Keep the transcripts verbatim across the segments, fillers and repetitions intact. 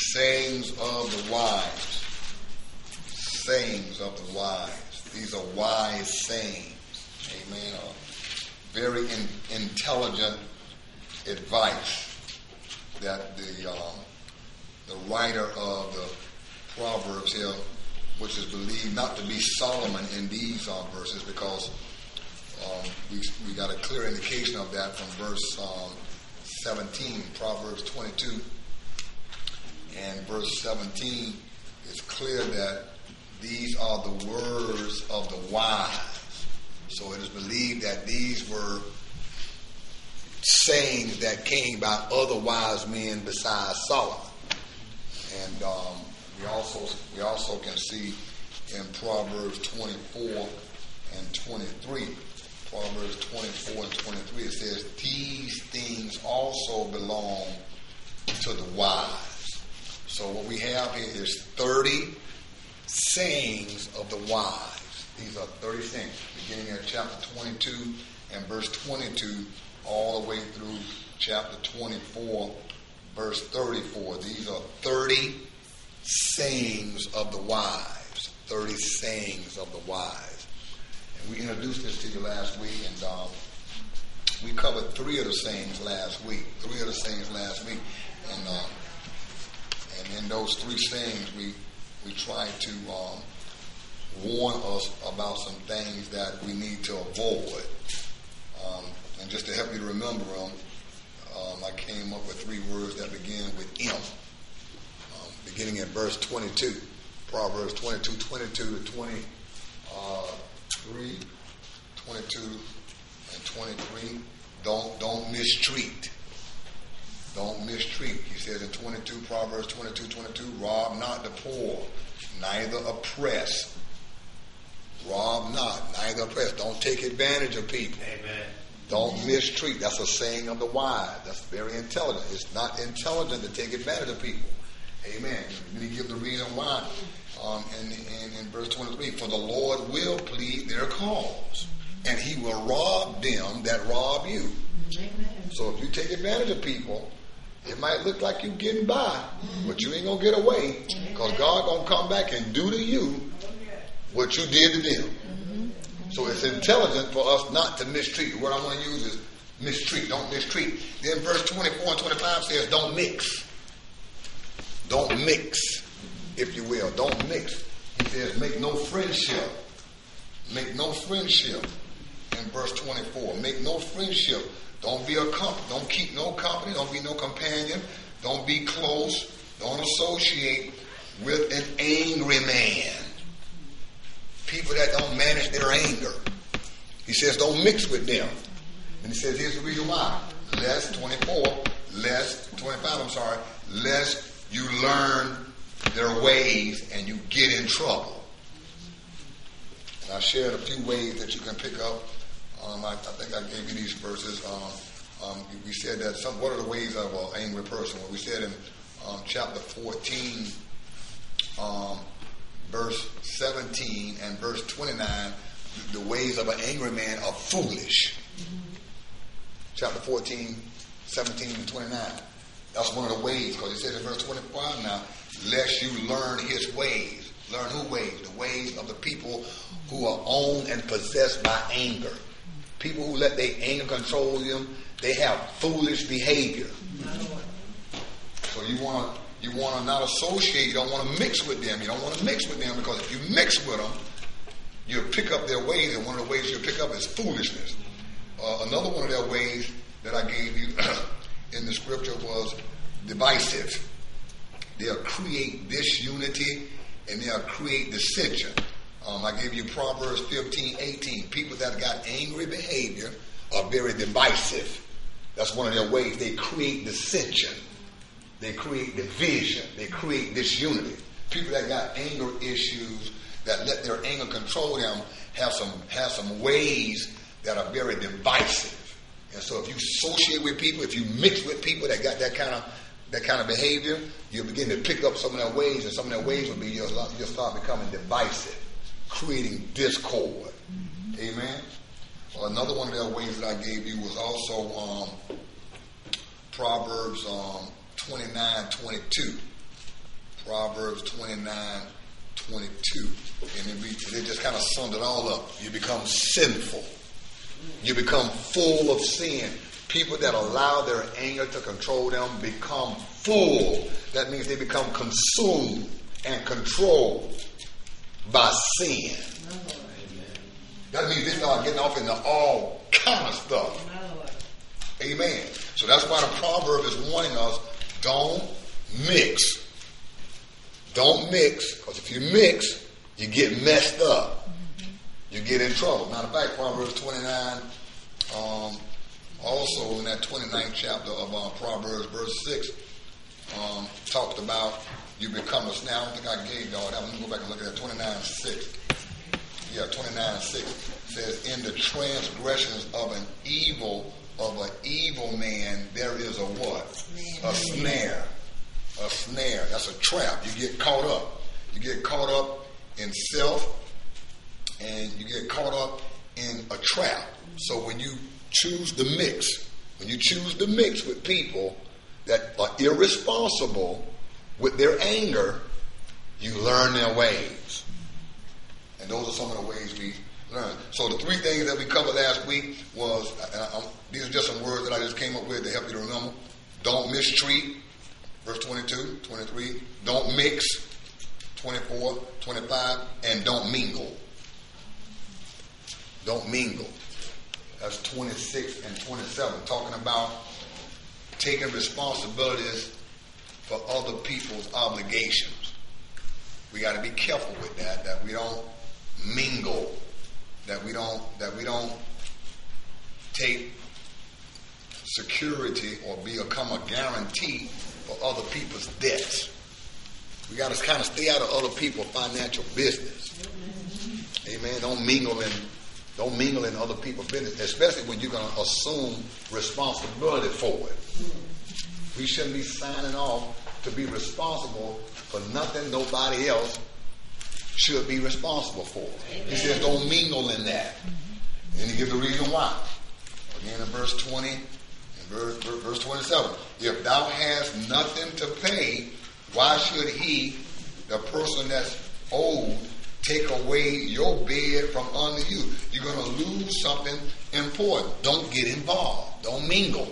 sayings of the wise. Sayings of the wise. These are wise sayings. Amen. Uh, very in, intelligent advice that the um, the writer of the Proverbs here, which is believed not to be Solomon in these uh, verses, because um, we we got a clear indication of that from verse um, seventeen, Proverbs twenty-two, and verse seventeen. It's clear that these are the words of the wise. So it is believed that these were sayings that came by other wise men besides Solomon. And um, we also we also can see in Proverbs twenty-four and twenty-three, Proverbs twenty-four and twenty-three, it says, these things also belong to the wise. So what we have here is thirty sayings of the wise. These are thirty sayings, beginning at chapter twenty-two and verse twenty-two, all the way through chapter twenty-four, verse thirty-four. These are thirty sayings of the wise. thirty sayings of the wise. And we introduced this to you last week, and um, we covered three of the sayings last week. Three of the sayings last week. And, uh, and in those three sayings, we, we tried to um, warn us about some things that we need to avoid. Um, and just to help you to remember them, um, I came up with three words that begin with M. Um, beginning at verse twenty-two. Proverbs twenty-two, twenty-two to twenty-three, twenty-two and twenty-three. Don't, don't mistreat. Don't mistreat. He says in twenty-two, Proverbs twenty-two, twenty-two, rob not the poor, neither oppress. Rob not, neither oppress. Don't take advantage of people. Amen. Don't mistreat. That's a saying of the wise. That's very intelligent. It's not intelligent to take advantage of people. Amen. Let me give the reason why. Um, in, in, in verse twenty-three, for the Lord will plead their cause, and he will rob them that rob you. Amen. So if you take advantage of people, it might look like you're getting by, but you ain't going to get away, because God going to come back and do to you what you did to them. Mm-hmm. So it's intelligent for us not to mistreat. The word I want to use is mistreat. Don't mistreat. Then verse twenty-four and twenty-five says, don't mix. Don't mix, if you will. Don't mix. He says, make no friendship. Make no friendship. In verse twenty-four, make no friendship. Don't be a company. Don't keep no company. Don't be no companion. Don't be close. Don't associate with an angry man. People that don't manage their anger. He says don't mix with them. And he says here's the reason why. Lest, twenty-four, lest, twenty-five, I'm sorry, lest you learn their ways and you get in trouble. And I shared a few ways that you can pick up. Um, I, I think I gave you these verses. Um, um, we said that some. What are the ways of an angry person? Well, we said in um, chapter fourteen, um, verse seventeen and verse twenty-nine, the ways of an angry man are foolish. Mm-hmm. Chapter fourteen, seventeen, and twenty-nine. That's one of the ways, because it says in verse twenty-five now, lest you learn his ways. Learn who ways? The ways of the people who are owned and possessed by anger. People who let their anger control them, they have foolish behavior. So you want to you want to not associate, you don't want to mix with them. You don't want to mix with them, because if you mix with them, you'll pick up their ways, and one of the ways you'll pick up is foolishness. Uh, another one of their ways that I gave you in the scripture was divisive. They'll create disunity and they'll create dissension. Um, I gave you Proverbs fifteen, eighteen. People that got angry behavior are very divisive. That's one of their ways. They create dissension. They create division. They create disunity. People that got anger issues, that let their anger control them, have some have some ways that are very divisive. And so if you associate with people, if you mix with people that got that kind of that kind of behavior, you'll begin to pick up some of their ways, and some of their ways will be you'll, you'll start becoming divisive, creating discord. Mm-hmm. Amen. Well, another one of their ways that I gave you was also um, Proverbs um, twenty-nine, twenty-two. Proverbs twenty-nine, twenty-two. And it, it just kind of summed it all up. You become sinful. You become full of sin. People that allow their anger to control them become full. That means they become consumed and controlled by sin. That means they start getting off into all kind of stuff. Amen. So that's why the proverb is warning us, don't mix. Don't mix, because if you mix, you get messed up. You get in trouble. Matter of fact, Proverbs twenty-nine, um, also in that twenty-ninth chapter of uh, Proverbs, verse six, um, talked about you become a snare. I don't think I gave y'all that. Let me go back and look at that. twenty-nine, six. Yeah, twenty-nine, six says, in the transgressions of an evil, of an evil man, there is a what? A snare. A snare. That's a trap. You get caught up. You get caught up in self, and you get caught up in a trap. So when you choose to mix, when you choose to mix with people that are irresponsible with their anger, you learn their ways. And those are some of the ways we learn. So the three things that we covered last week was, and I, these are just some words that I just came up with to help you to remember. Don't mistreat, verse twenty-two, twenty-three. Don't mix, twenty-four, twenty-five. And don't mingle. Don't mingle. That's twenty-six and twenty-seven, talking about taking responsibilities for other people's obligations. We got to be careful with that, that we don't mingle, that we don't that we don't take security or become a guarantee for other people's debts. We got to kind of stay out of other people's financial business. Amen. Don't mingle in don't mingle in other people's business, especially when you're going to assume responsibility for it. We shouldn't be signing off to be responsible for nothing nobody else should be responsible for. Amen. He says don't mingle in that. Mm-hmm. And he gives the reason why. Again in verse twenty and verse, verse twenty-seven. If thou hast nothing to pay, why should he, the person that's owed, take away your bed from under you? You're going to lose something important. Don't get involved. Don't mingle.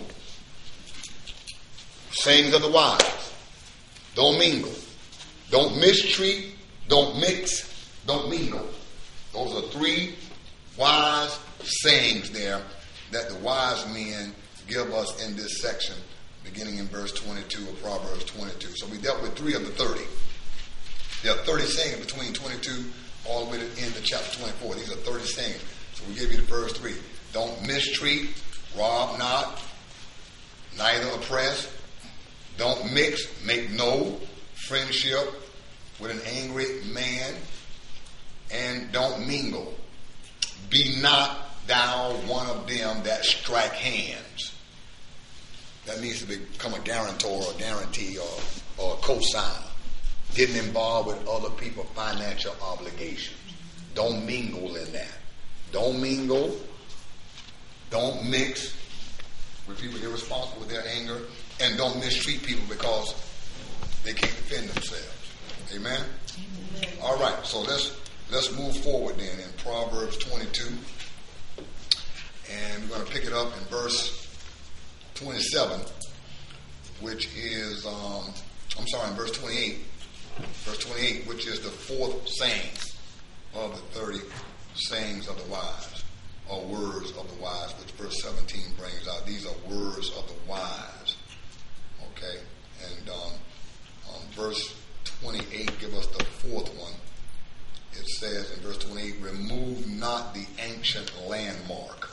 Sayings of the wise. Don't mingle. Don't mistreat. Don't mix. Don't mingle. Those are three wise sayings there that the wise men give us in this section, beginning in verse twenty-two of Proverbs twenty-two. So we dealt with three of the thirty. There are thirty sayings between twenty-two all the way to the end of chapter twenty-four. These are thirty sayings. So we gave you the first three. Don't mistreat, rob not, neither oppress. Don't mix, make no friendship with an angry man, and don't mingle. Be not thou one of them that strike hands. That means to become a guarantor or guarantee or, or a cosigner. Getting involved with other people's financial obligations. Don't mingle in that. Don't mingle. Don't mix with people irresponsible with their anger. And don't mistreat people because they can't defend themselves. Amen? Amen. All right, so let's let's move forward then in Proverbs twenty-two. And we're going to pick it up in verse twenty-seven, which is, um, I'm sorry, in verse twenty-eight. Verse twenty-eight, which is the fourth saying of the thirty sayings of the wise, or words of the wise, which verse seventeen brings out. These are words of the wise. Okay? And um, um, verse twenty-eight give us the fourth one. It says in verse twenty-eight, remove not the ancient landmark.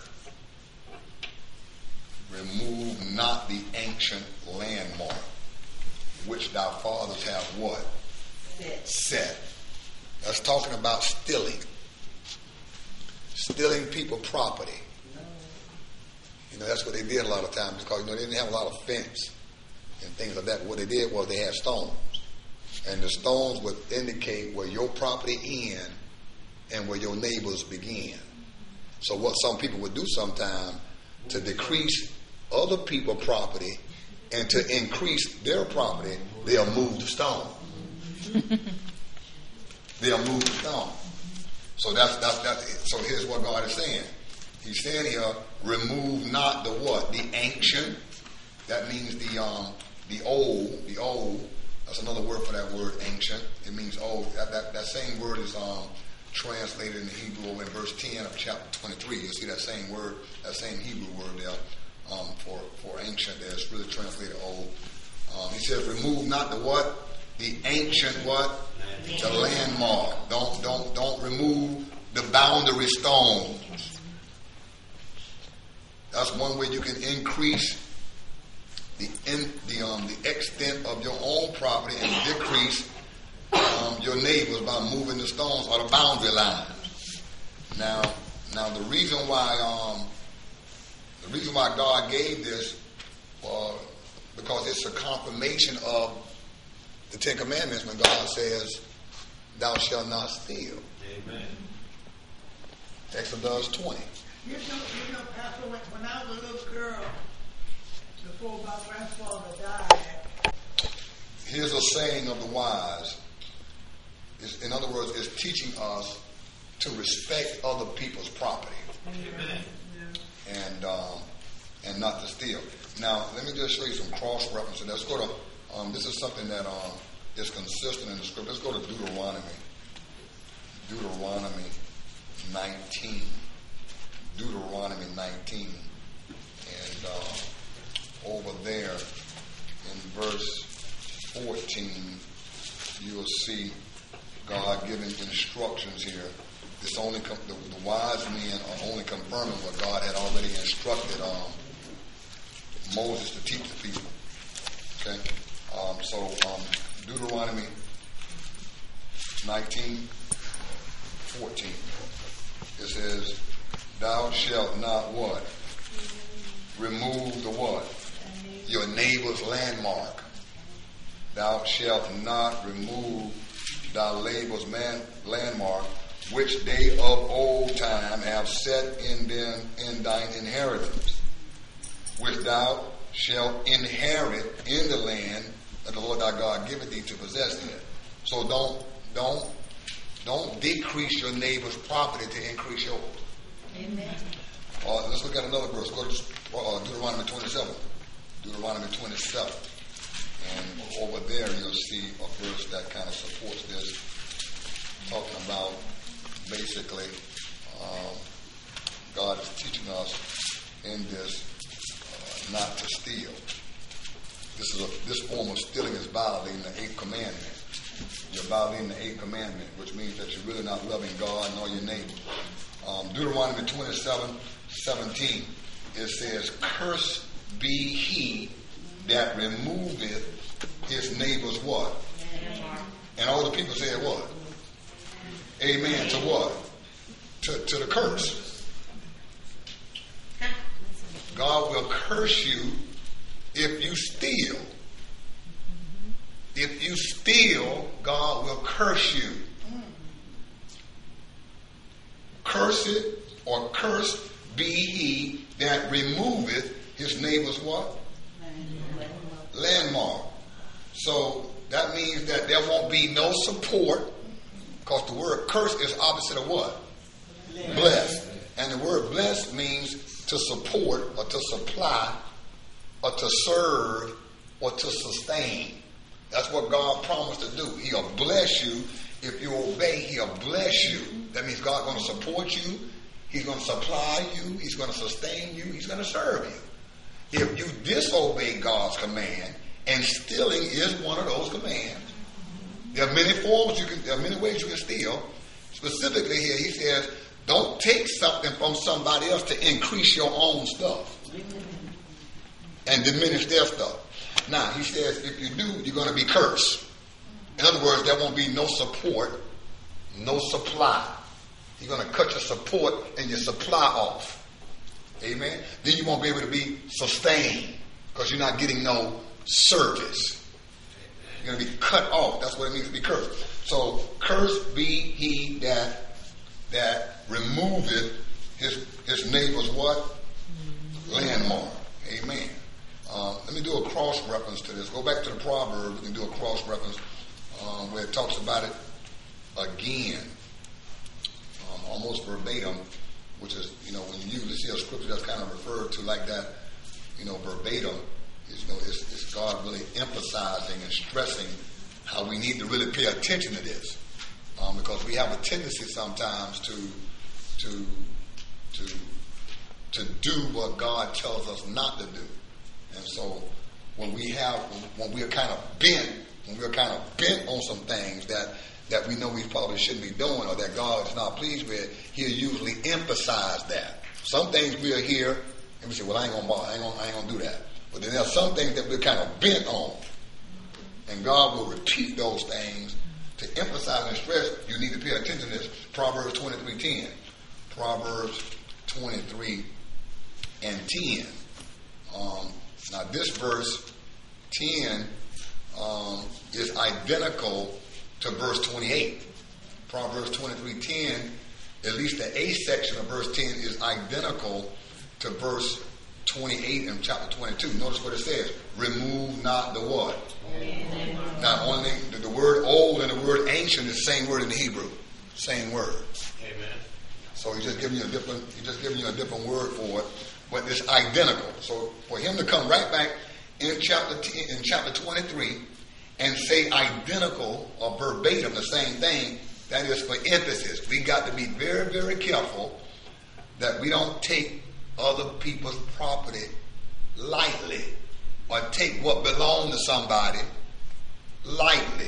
Remove not the ancient landmark, which thy fathers have what? Set. Set. That's talking about stealing. Stealing people's property. You know, that's what they did a lot of times because, you know, they didn't have a lot of fence and things like that. What they did was they had stones. And the stones would indicate where your property ends and where your neighbors begin. So what some people would do sometime to decrease other people's property and to increase their property, they'll move the stone. They'll move the stone. So that's that's that. So here's what God is saying. He's saying here, remove not the what? The ancient. That means the um the old, the old. That's another word for that word, ancient. It means old. That that, that same word is um translated in the Hebrew in verse ten of chapter twenty-three. You'll see that same word, that same Hebrew word there um, for for ancient. There, it's really translated old. Um, he says, remove not the what? The ancient what? The landmark. Don't don't don't remove the boundary stones. That's one way you can increase the in, the um the extent of your own property and decrease um, your neighbors by moving the stones or the boundary lines. Now now the reason why um the reason why God gave this uh, because it's a confirmation of the Ten Commandments when God says, thou shalt not steal. Amen. Exodus twenty. You know, you know, Pastor, when, when I was a little girl, before my grandfather died. Here's a saying of the wise. It's, in other words, it's teaching us to respect other people's property. Amen. And um, and not to steal. Now, let me just show you some cross references. Let's go to, um, this is something that um, is consistent in the script. Let's go to Deuteronomy. Deuteronomy nineteen. Deuteronomy nineteen. And uh, over there in verse fourteen, you will see God giving instructions here. It's only com- the, the wise men are only confirming what God had already instructed um, Moses to teach the people. Okay, um, so um, Deuteronomy nineteen fourteen. It says, "Thou shalt not what? Remove the what? Your neighbor's landmark. Thou shalt not remove thy neighbor's man, landmark, which they of old time have set in them in thine inheritance, which thou shalt inherit in the land that the Lord thy God giveth thee to possess it." So don't don't don't decrease your neighbor's property to increase yours. Amen. Uh, let's look at another verse. Go to uh, Deuteronomy twenty-seven. Deuteronomy twenty-seven. And over there you'll see a verse that kind of supports this, talking about basically um, God is teaching us in this uh, not to steal. This is a, this form of stealing is violating the eighth commandment. You're violating the eighth commandment, which means that you're really not loving God nor your neighbor. Um, Deuteronomy twenty-seven seventeen, it says, "Cursed be he that removeth his neighbor's what?" And all the people said what? Amen to what? To, to the curse. God will curse you if you steal. If you steal, God will curse you. Cursed or cursed be he that removeth his neighbor's what? Landmark. So that means that there won't be no support, because the word curse is opposite of what? Blessed. And the word blessed means to support or to supply or to serve or to sustain. That's what God promised to do. He'll bless you. If you obey, he'll bless you. That means God's going to support you. He's going to supply you. He's going to sustain you. He's going to serve you. If you disobey God's command, and stealing is one of those commands. There are many forms you can, there are many ways you can steal. Specifically here, he says, don't take something from somebody else to increase your own stuff and diminish their stuff. Now, he says, if you do, you're going to be cursed. In other words, there won't be no support, no supply. You're going to cut your support and your supply off. Amen? Then you won't be able to be sustained because you're not getting no service. You're going to be cut off. That's what it means to be cursed. So, cursed be he that that removeth his his neighbor's what? Landmark. Amen. Uh, let me do a cross reference to this. Go back to the Proverbs. We can do a cross reference. um, where it talks about it again, um, almost verbatim, which is, you know, when you usually see a scripture that's kind of referred to like that, you know, verbatim, is, you know, it's, it's God really emphasizing and stressing how we need to really pay attention to this, um, because we have a tendency sometimes to to to to do what God tells us not to do, and so when we have when we are kind of bent, when we're kind of bent on some things that that we know we probably shouldn't be doing or that God is not pleased with, He'll usually emphasize that. Some things we'll hear and we say, "Well, I ain't gonna bother, I ain't gonna, I ain't gonna do that." But then there are some things that we're kind of bent on. And God will repeat those things to emphasize and stress, you need to pay attention to this. Proverbs twenty-three ten. Proverbs twenty-three and ten. Um, now this verse ten um, is identical to verse twenty-eight. Proverbs twenty-three ten, at least the A section of verse ten is identical to verse twenty-eight in chapter twenty-two. Notice what it says. Remove not the what? Amen. Now, only the, the word old and the word ancient is the same word in the Hebrew. Same word. Amen. So he's just giving you a different, he's just giving you a different word for it, but it's identical. So for him to come right back in chapter ten, in chapter twenty-three and say identical or verbatim the same thing, that is for emphasis. We got to be very, very careful that we don't take other people's property lightly or take what belongs to somebody lightly.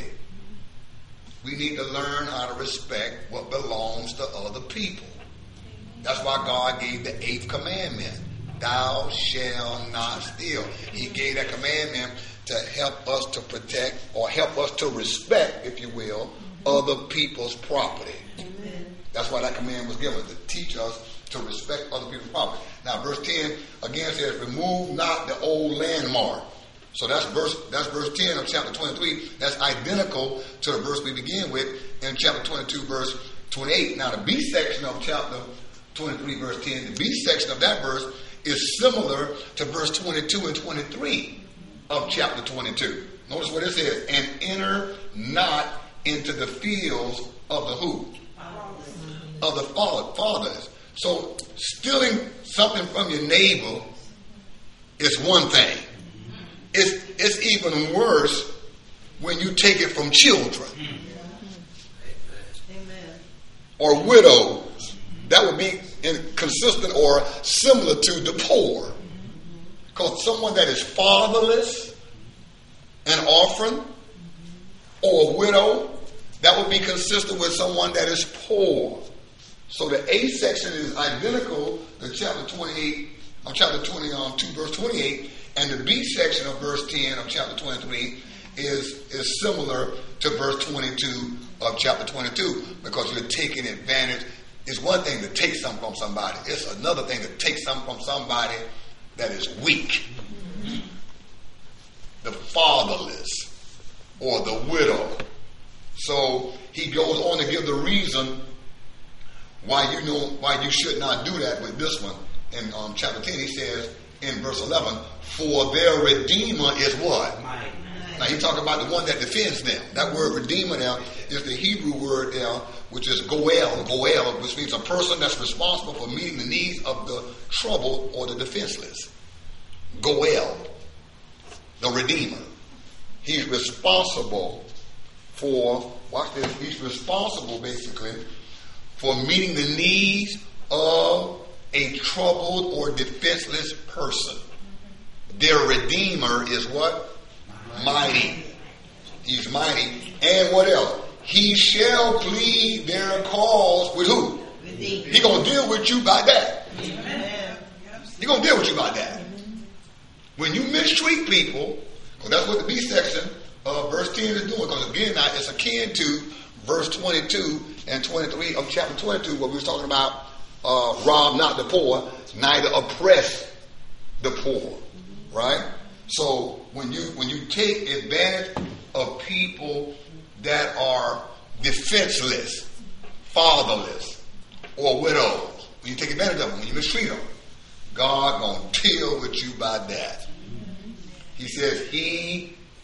We need to learn how to respect what belongs to other people. That's why God gave the eighth commandment. Thou shalt not steal. He gave that commandment to help us to protect or help us to respect, if you will, other people's property. Amen. That's why that command was given, to teach us to respect other people's property. Now, verse ten again says, "Remove not the old landmark." So that's verse that's verse ten of chapter twenty-three. That's identical to the verse we begin with in chapter twenty-two, verse twenty-eight. Now, the B section of chapter twenty-three, verse ten, the B section of that verse is similar to verse twenty-two and twenty-three of chapter twenty-two. Notice what it says: "And enter not into the fields of the who? Of the fathers." So stealing something from your neighbor is one thing. It's, it's even worse when you take it from children. Amen. Or widows. That would be consistent or similar to the poor. Because someone that is fatherless, an orphan, or a widow, that would be consistent with someone that is poor. So the A section is identical to chapter twenty-eight, of chapter twenty-two, verse twenty-eight, and the B section of verse ten of chapter twenty-three is, is similar to verse twenty-two of chapter twenty-two, because you're taking advantage. It's one thing to take something from somebody. It's another thing to take something from somebody that is weak. The fatherless or the widow. So he goes on to give the reason why you know why you should not do that with this one. In um, chapter ten, he says in verse eleven, "For their Redeemer is what?" Mighty. Now he's talking about the one that defends them. That word Redeemer now is the Hebrew word now, which is goel, goel, which means a person that's responsible for meeting the needs of the troubled or the defenseless. Goel, the Redeemer. He's responsible for, watch this, he's responsible basically for meeting the needs of a troubled or defenseless person. Their Redeemer is what? Mighty. He's mighty. And what else? He shall plead their cause with who? He's going to deal with you by that. He's going to deal with you by that. When you mistreat people, because that's what the B section of verse ten is doing, because again, now it's akin to verse twenty-two and twenty-three of chapter twenty-two, where we was talking about uh, rob not the poor, neither oppress the poor, right? So when you when you take advantage of people that are defenseless, fatherless, or widows, when you take advantage of them, when you mistreat them, God gonna deal with you by that. He says, "He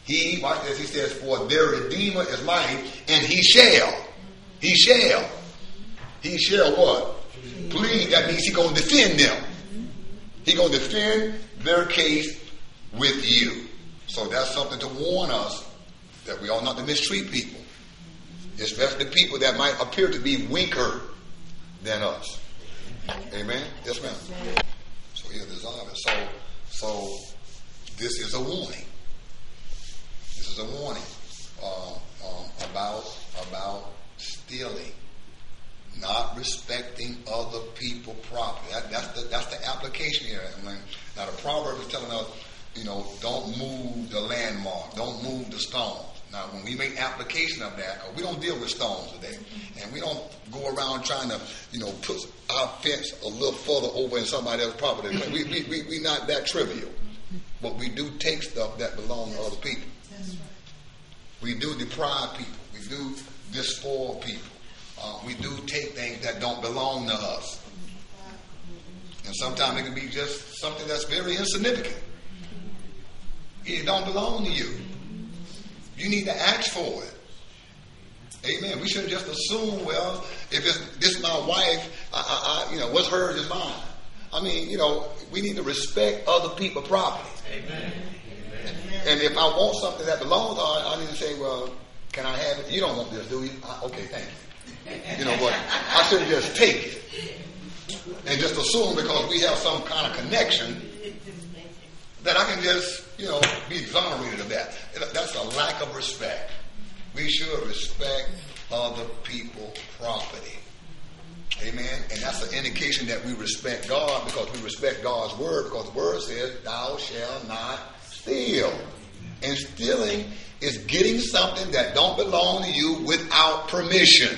He, watch this, he says, for their Redeemer is mighty, and he shall. He shall. He shall what? Plead. That means he's going to defend them. He's going to defend their case with you. So that's something to warn us that we ought not to mistreat people, especially people that might appear to be weaker than us. Amen? Yes, ma'am. So he'll dissolve it. So, so this is a warning. This is a warning uh, um, about about stealing, not respecting other people's property. That, that's the that's the application here. I mean, now the proverb is telling us, you know, don't move the landmark, don't move the stones. Now, when we make application of that, we don't deal with stones today, and we don't go around trying to, you know, put our fence a little further over in somebody else's property. We we we we not that trivial, but we do take stuff that belongs to other people. We do deprive people. We do despoil people. Uh, we do take things that don't belong to us, and sometimes it can be just something that's very insignificant. It don't belong to you. You need to ask for it. Amen. We shouldn't just assume, well, if it's this is my wife, I, I, I, you know, what's hers is mine. I mean, you know, we need to respect other people's property. Amen. And if I want something that belongs to her, I need to say, well, can I have it? You don't want this, do you? I, okay, thank you. You know what? I shouldn't just take it and just assume because we have some kind of connection that I can just, you know, be exonerated of that. That's a lack of respect. We should respect other people's property. Amen. And that's an indication that we respect God because we respect God's word, because the word says, thou shalt not steal. And stealing is getting something that don't belong to you without permission.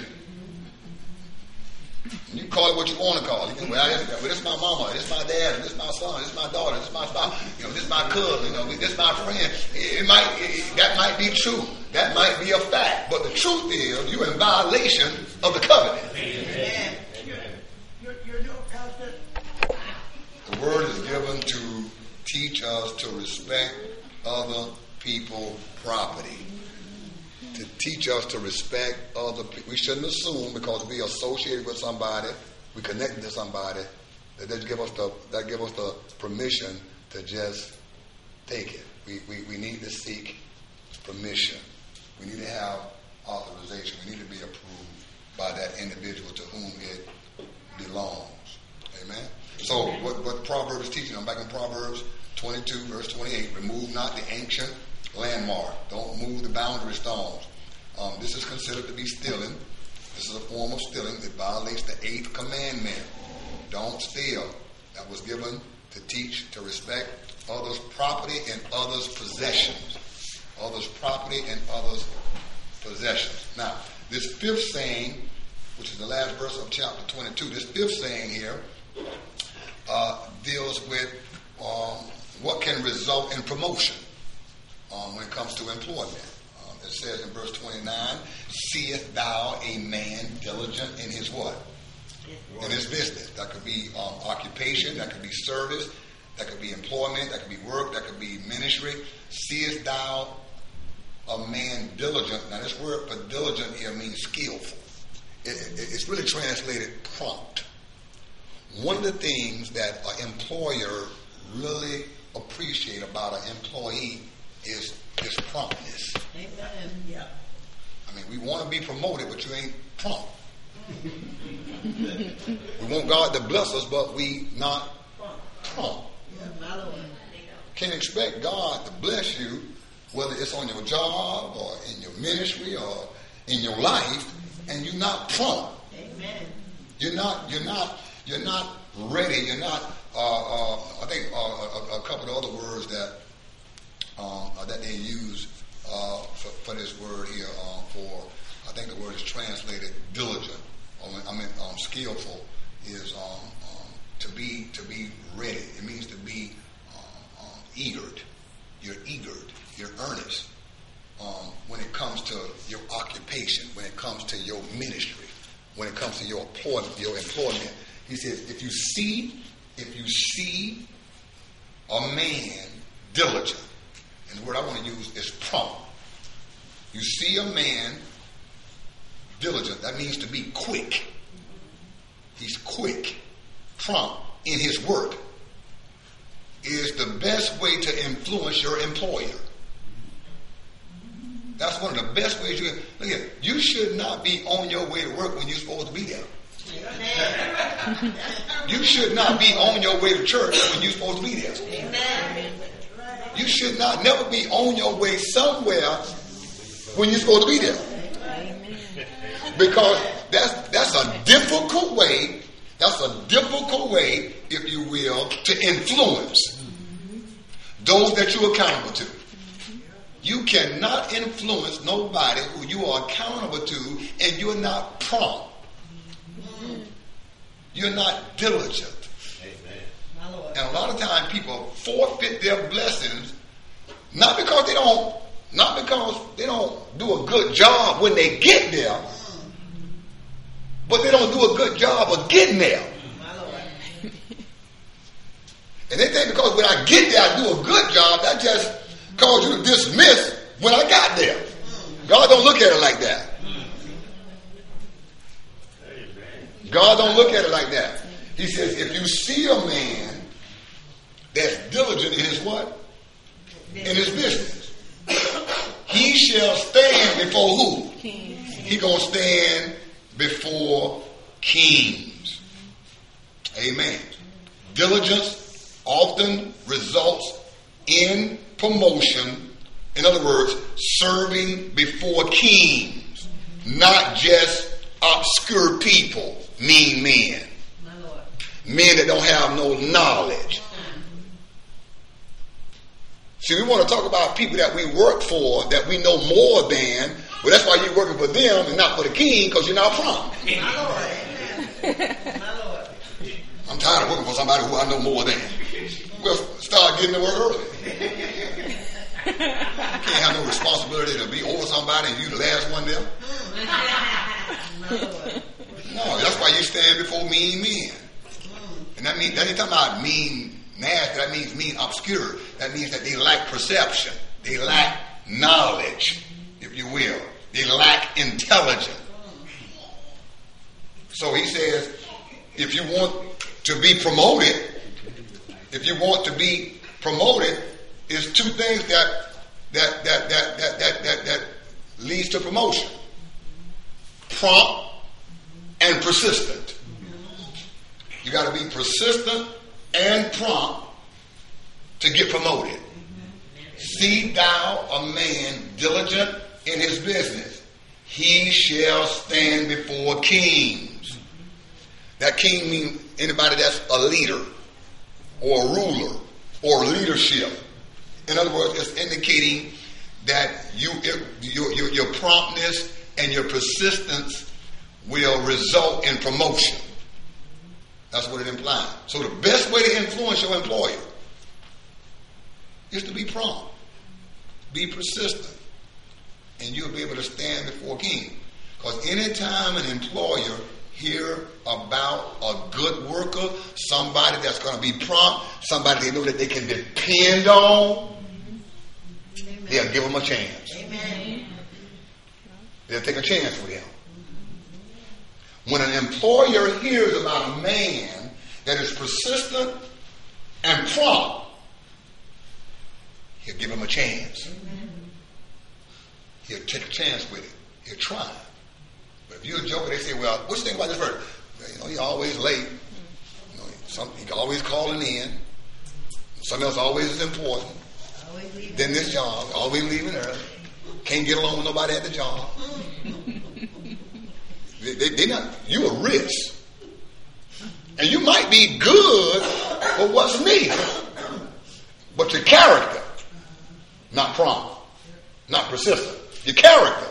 You call it what you want to call it. You can, well, well, this is my mama, this is my dad, this is my son, this is my daughter, this is my spouse, you know, this is my cousin, you know, this is my friend. It, it might, it, that might be true. That might be a fact. But the truth is, you're in violation of the covenant. Amen. You're, you're no pastor. The word is given to teach us to respect other people's property. To teach us to respect other people. We shouldn't assume because we associated with somebody, we connected to somebody, that they give us the that give us the permission to just take it. We, we we need to seek permission. We need to have authorization. We need to be approved by that individual to whom it belongs. Amen. So what what Proverbs is teaching? I'm back in Proverbs twenty-two, verse twenty-eight. Remove not the ancient landmark. Don't move the boundary stones. Um, this is considered to be stealing. This is a form of stealing that violates the eighth commandment. Don't steal. That was given to teach, to respect others' property and others' possessions. Others' property and others' possessions. Now, this fifth saying, which is the last verse of chapter twenty-two, this fifth saying here uh, deals with um, what can result in promotion. Um, when it comes to employment. Um, it says in verse twenty-nine, seest thou a man diligent in his what? In his business. That could be um, occupation, that could be service, that could be employment, that could be work, that could be ministry. Seest thou a man diligent? Now this word for diligent here means skillful. It, it, it's really translated prompt. One of the things that an employer really appreciate about an employee is his promptness. Amen. Yeah. I mean, we want to be promoted, but you ain't prompt. We want God to bless us, but we not prompt. Yeah, Can't expect God to bless you, whether it's on your job or in your ministry or in your life, and you're not prompt. Amen. You're not. You're not. You're not ready. You're not. Uh, uh, I think uh, a, a couple of other words that. Um, uh, that they use uh, for, for this word here um, for, I think the word is translated diligent. I mean, um, skillful is um, um, to be to be ready. It means to be um, um, eagered. You're eagered. You're earnest um, when it comes to your occupation. When it comes to your ministry. When it comes to your employment. Your employment. He says, if you see, if you see a man diligent. and the word I want to use is prompt. You see a man diligent, that means to be quick. He's quick, prompt in his work. Is the best way to influence your employer. That's one of the best ways you can. Look at, you should not be on your way to work when you're supposed to be there. You should not be on your way to church when you're supposed to be there. You should not never be on your way somewhere when you're supposed to be there. Because that's that's a difficult way, that's a difficult way, if you will, to influence those that you're accountable to. You cannot influence nobody who you are accountable to and you're not prompt. You're not diligent. Amen. And a lot of times people forfeit their blessings not because they don't not because they don't do a good job when they get there, but they don't do a good job of getting there. And they think because when I get there I do a good job, that just cause you to dismiss when I got there. God don't look at it like that. God don't look at it like that. He says, if you see a man that's diligent in his what? In his business, he shall stand before who? He gonna stand before kings. Amen. Diligence often results in promotion. In other words, serving before kings, not just obscure people, mean men, men that don't have no knowledge. See, we want to talk about people that we work for, that we know more than. Well, that's why you're working for them and not for the king, because you're not prompt. I'm tired of working for somebody who I know more than. Well, start getting to work early. You can't have no responsibility to be over somebody and you the last one there. No, that's why you stand before mean men. And that means that ain't talking about mean nasty, that means mean obscure. That means that they lack perception. They lack knowledge, if you will. They lack intelligence. So he says, if you want to be promoted, if you want to be promoted, is two things that that that that that that that, that leads to promotion: prompt and persistent. You got to be persistent and prompt to get promoted. See thou a man diligent in his business, he shall stand before kings. That king means anybody that's a leader or a ruler or leadership. In other words, it's indicating that you, your, your, your promptness and your persistence will result in promotion. That's what it implies. So the best way to influence your employer is to be prompt, be persistent, and you'll be able to stand before a king. Because anytime an employer hear about a good worker, somebody that's going to be prompt, somebody they know that they can depend on, Amen. They'll give them a chance. Amen. They'll take a chance with him. When an employer hears about a man that is persistent and prompt, he'll give him a chance. Amen. He'll take a chance with it. He'll try. But if you're a joker, they say, well, what you think about this person? Well, you know, he's always late. You know, some, he's always calling in. Something else always is important. Then this job, always leaving early. Can't get along with nobody at the job. they, they, they not, you a risk. And you might be good for what's needed. But your character, not prompt, not persistent. Your character.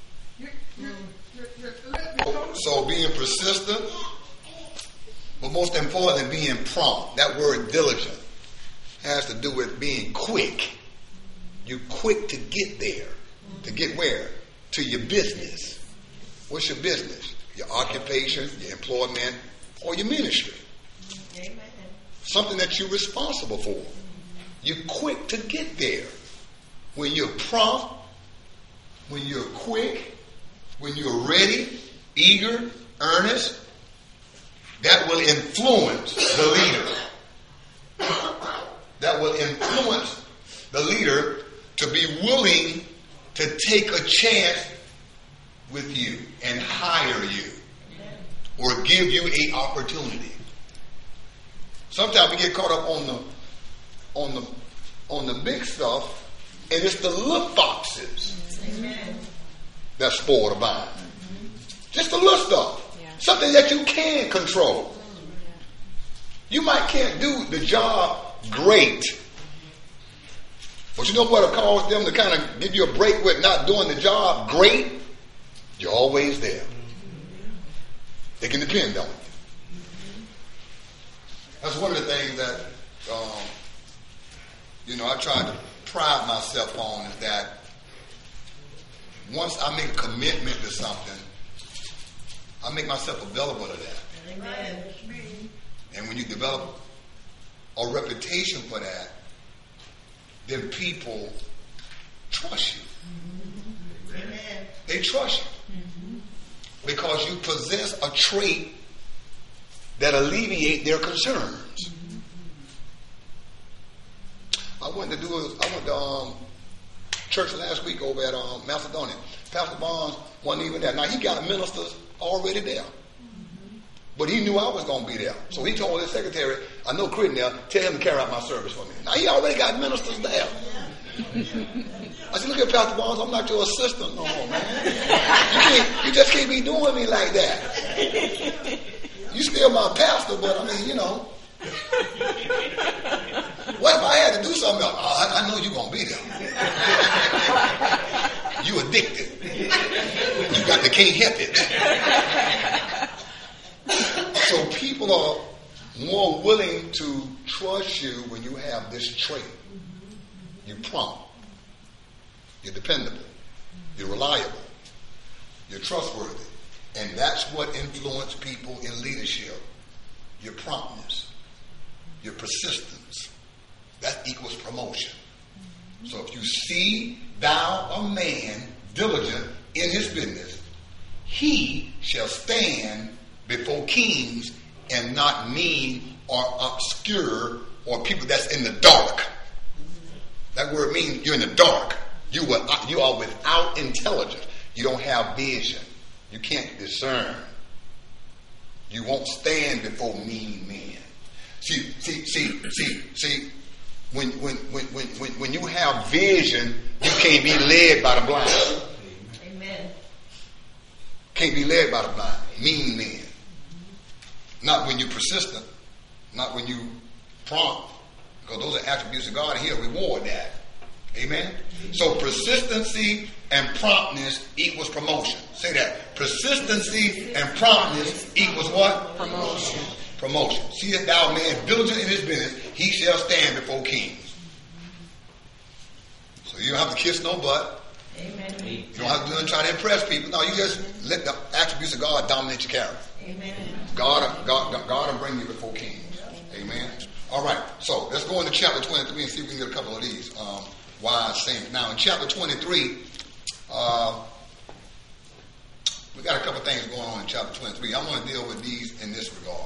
So being persistent, but most important, being prompt. That word diligent has to do with being quick. You're quick to get there. To get where? To your business. What's your business? Your occupation, your employment, or your ministry. Amen. Something that you're responsible for. You're quick to get there. when you're prompt, when you're quick, when you're ready, eager, earnest, that will influence the leader. That will influence the leader to be willing to take a chance with you and hire you or give you an opportunity. Sometimes we get caught up on the on the on the big stuff, and it's the little foxes Amen. That spoil the vine. Mm-hmm. Just the little stuff, yeah. Something that you can control. Yeah. You might can't do the job great, but you know what will cause them to kind of give you a break with not doing the job great? You're always there. They can depend on you. That's one of the things that, um, you know, I try to pride myself on is that once I make a commitment to something, I make myself available to that. Amen. And when you develop a reputation for that, then people trust you. Amen. They trust you. Mm-hmm. Because you possess a trait that alleviate their concerns. Mm-hmm. I went to do a, I went to um, church last week over at um, Macedonia. Pastor Barnes wasn't even there. Now he got ministers already there. Mm-hmm. But he knew I was going to be there. So he told his secretary, I know Critton there, tell him to carry out my service for me. Now he already got ministers there. I said, look at Pastor Barnes, I'm not your assistant no more, man. You, can't, you just can't be doing me like that. You still my pastor, but I mean, you know. What if I had to do something else? Oh, I, I know you're going to be there. You addicted. You got the can't help it. So people are more willing to trust you when you have this trait. You're prompt. You're dependable. You're reliable. You're trustworthy. And that's what influences people in leadership. Your promptness. Your persistence. That equals promotion. So if you see thou a man diligent in his business, he shall stand before kings and not mean or obscure or people that's in the dark. That word means you're in the dark. You are, you are without intelligence. You don't have vision. You can't discern. You won't stand before mean men. See, see, see, see, see. When when when when when, when you have vision, you can't be led by the blind. Amen. Can't be led by the blind. Mean men. Not when you're persistent. Not when you prompt. Because those are attributes of God, and He'll reward that. Amen? So persistency and promptness equals promotion. Say that. Persistency and promptness equals what? Promotion. Promotion. See if thou man diligent in his business, he shall stand before kings. So you don't have to kiss no butt. Amen. You don't have to do nothing try to impress people. No, you just let the attributes of God dominate your character. Amen. God, God, God will bring you before kings. Amen. All right, so let's go into chapter twenty-three and see if we can get a couple of these um, wise sayings. Now, in chapter twenty-three, uh, we got a couple of things going on in chapter twenty-three. I want to deal with these in this regard.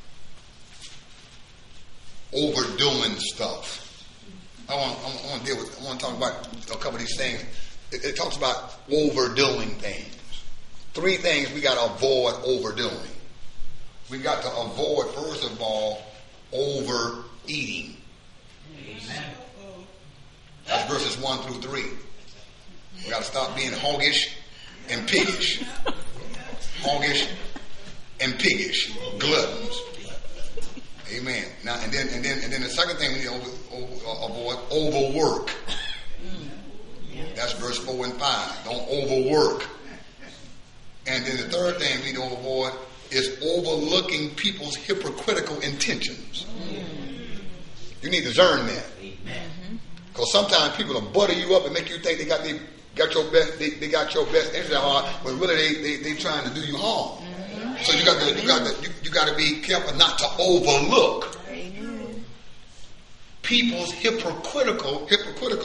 Overdoing stuff. I want, I want to deal with. I want to talk about a couple of these things. It, it talks about overdoing things. Three things we got to avoid overdoing. We got to avoid, first of all, overeating. Amen. That's verses one through three. We got to stop being hoggish and piggish. Hoggish and piggish. Gluttons. Amen. Now and then and then and then the second thing we need to over, over, avoid overwork. That's verse four and five. Don't overwork. And then the third thing we need to avoid is overlooking people's hypocritical intentions. You need to discern that. Because sometimes people will butter you up and make you think they got they got your best they, they got your best interest at heart, but really they they they trying to do you harm. So you got to you got to you, you got to be careful not to overlook people's hypocritical hypocritical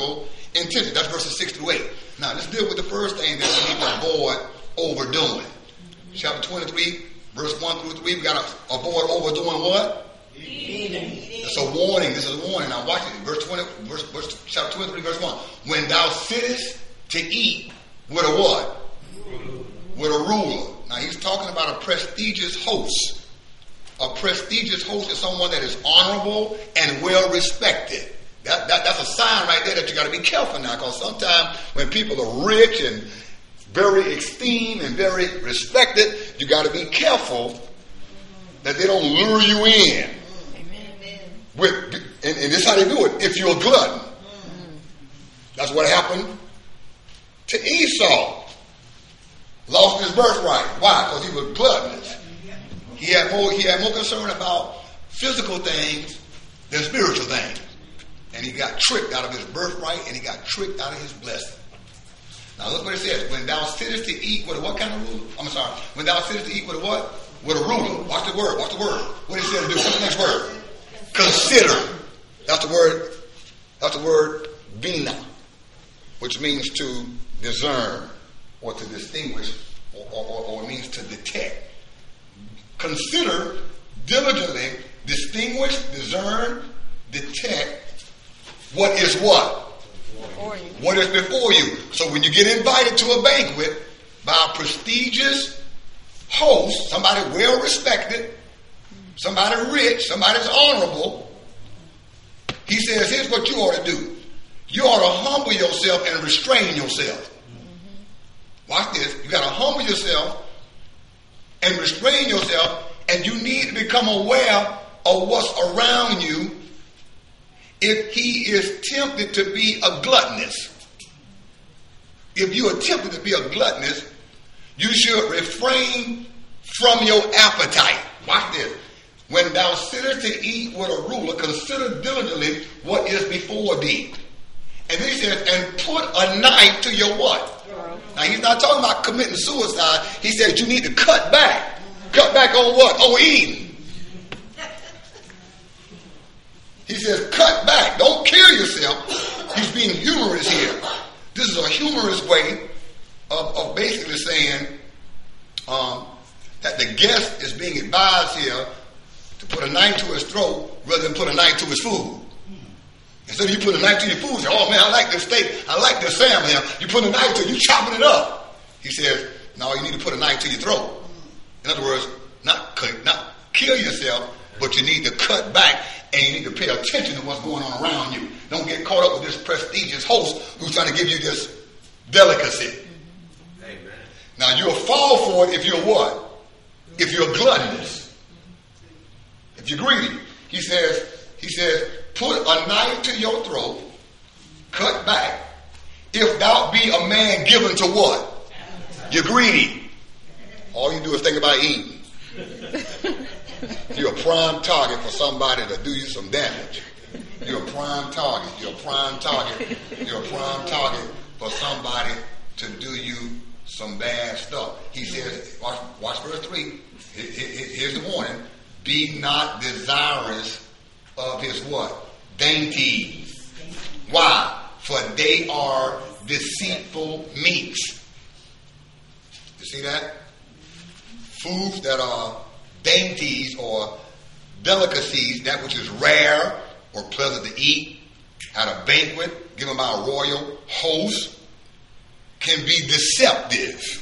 intention. That's verses six through eight. Now, let's deal with the first thing that we need to avoid overdoing. Chapter twenty-three, verse one through three, we got to avoid overdoing what? Eating. It's a warning. This is a warning. Now, watch it. Verse twenty, verse, verse, chapter twenty-three, verse one. When thou sittest to eat with a what? With a ruler. Now, he's talking about a prestigious host. A prestigious host is someone that is honorable and well respected. That, that, that's a sign right there that you got to be careful now, because sometimes when people are rich and very esteemed and very respected, you got to be careful that they don't lure you in. Amen. With, and, and this is how they do it. If you're a glutton, that's what happened to Esau. Lost his birthright. Why? Because he was gluttonous. He had more. He had more concern about physical things than spiritual things. And he got tricked out of his birthright, and he got tricked out of his blessing. Now look what it says. When thou sittest to eat with a what kind of ruler? I'm sorry. When thou sittest to eat with a what? With a ruler. Watch the word. Watch the word. What does it say to do? What's the next word? Consider. That's the word. That's the word bina, which means to discern or to distinguish, or, or, or it means to detect. Consider diligently, distinguish, discern, detect what is what? What is before you. So when you get invited to a banquet by a prestigious host, somebody well respected, somebody rich, somebody that's honorable, he says, here's what you ought to do. You ought to humble yourself and restrain yourself. Watch this. You got to humble yourself and restrain yourself, and you need to become aware of what's around you if he is tempted to be a gluttonous. If you are tempted to be a gluttonous, you should refrain from your appetite. Watch this. When thou sittest to eat with a ruler, consider diligently what is before thee. And then he says, and put a knife to your what? Now, he's not talking about committing suicide. He says you need to cut back. Cut back on what? On eating. He says, cut back. Don't kill yourself. He's being humorous here. This is a humorous way of, of basically saying um, that the guest is being advised here to put a knife to his throat rather than put a knife to his food. Instead of you put a knife to your food, you say, oh man, I like this steak, I like this salmon here. You put a knife to it, you chopping it up. He says, no, you need to put a knife to your throat. In other words, not, not kill yourself, but you need to cut back and you need to pay attention to what's going on around you. Don't get caught up with this prestigious host who's trying to give you this delicacy. Amen. Now, you'll fall for it if you're what? If you're gluttonous. If you're greedy. He says, he says, put a knife to your throat, cut back, if thou be a man given to what? You're greedy. All you do is think about eating. You're a prime target for somebody to do you some damage. You're a prime target. You're a prime target. You're a prime target for somebody to do you some bad stuff. He says, watch, watch verse three. Here's the warning. Be not desirous of his what? Dainties. Why? For they are deceitful meats. You see that? Foods that are dainties or delicacies, that which is rare or pleasant to eat at a banquet given by a royal host, can be deceptive.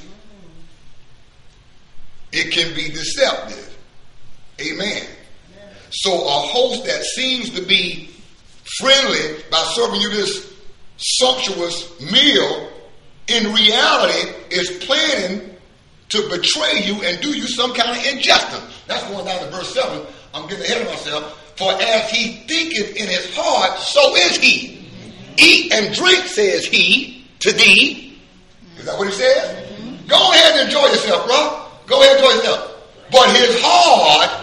It can be deceptive. Amen. So a host that seems to be friendly by serving you this sumptuous meal, in reality is planning to betray you and do you some kind of injustice. That's going down to verse seven. I'm getting ahead of myself. For as he thinketh in his heart, so is he. Eat and drink, says he, to thee. Is that what he says? Mm-hmm. Go ahead and enjoy yourself, bro. Go ahead and enjoy yourself. But his heart...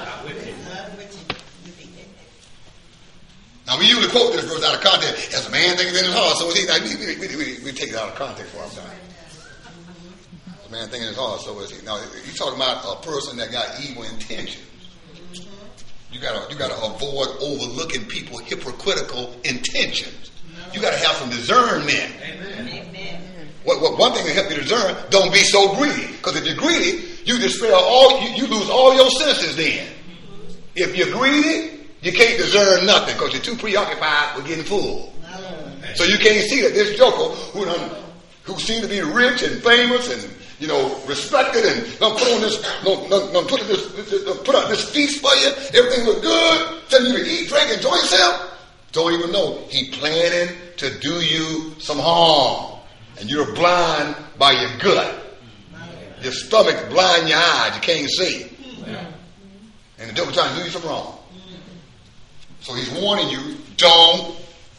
Now, we usually quote this verse out of context. As a man thinketh in his heart, so is he. Now, we, we, we, we, we take it out of context for our time. As a man thinking in his heart, so is he. Now, he's talking about a person that got evil intentions. You gotta, you gotta avoid overlooking people's hypocritical intentions. You got to have some discernment. Amen. Amen. What, what, one thing to help you discern, don't be so greedy. Because if you're greedy, you despair all, you, you lose all your senses then. If you're greedy, you can't discern nothing because you're too preoccupied with getting full. So you can't see that this joker who done, who seemed to be rich and famous and, you know, respected and done put on this, done, done, done put, this, this, done put out this feast for you, everything look good, telling you to eat, drink, enjoy yourself. Don't even know he planning to do you some harm. And you're blind by your gut. Your stomach blind your eyes. You can't see. And the devil trying to do you some wrong. So he's warning you, don't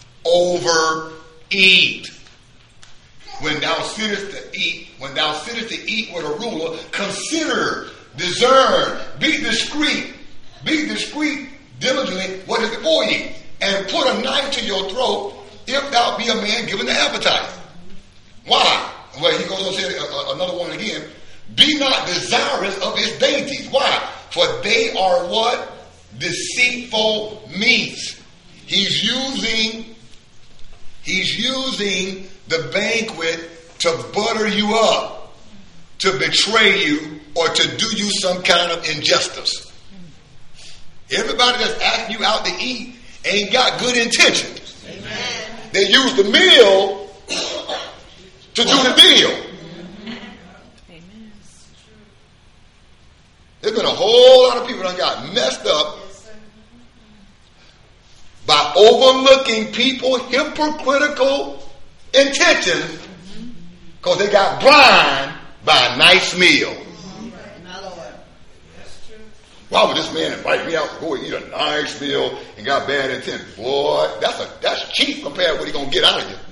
overeat. When thou sittest to eat, when thou sittest to eat with a ruler, consider, discern, be discreet. Be discreet diligently what is before you. And put a knife to your throat if thou be a man given to appetite. Why? Well, he goes on to say another one again. Be not desirous of his dainties. Why? For they are what? Deceitful meats. He's using, he's using the banquet to butter you up, to betray you, or to do you some kind of injustice. Everybody that's asking you out to eat ain't got good intentions. Amen. They use the meal to do the deal. Amen. There's been a whole lot of people that got messed up by overlooking people's hypocritical intentions because they got blind by a nice meal. Why would this man invite me out to go eat a nice meal and got bad intent? Boy, that's a that's cheap compared to what he's going to get out of you.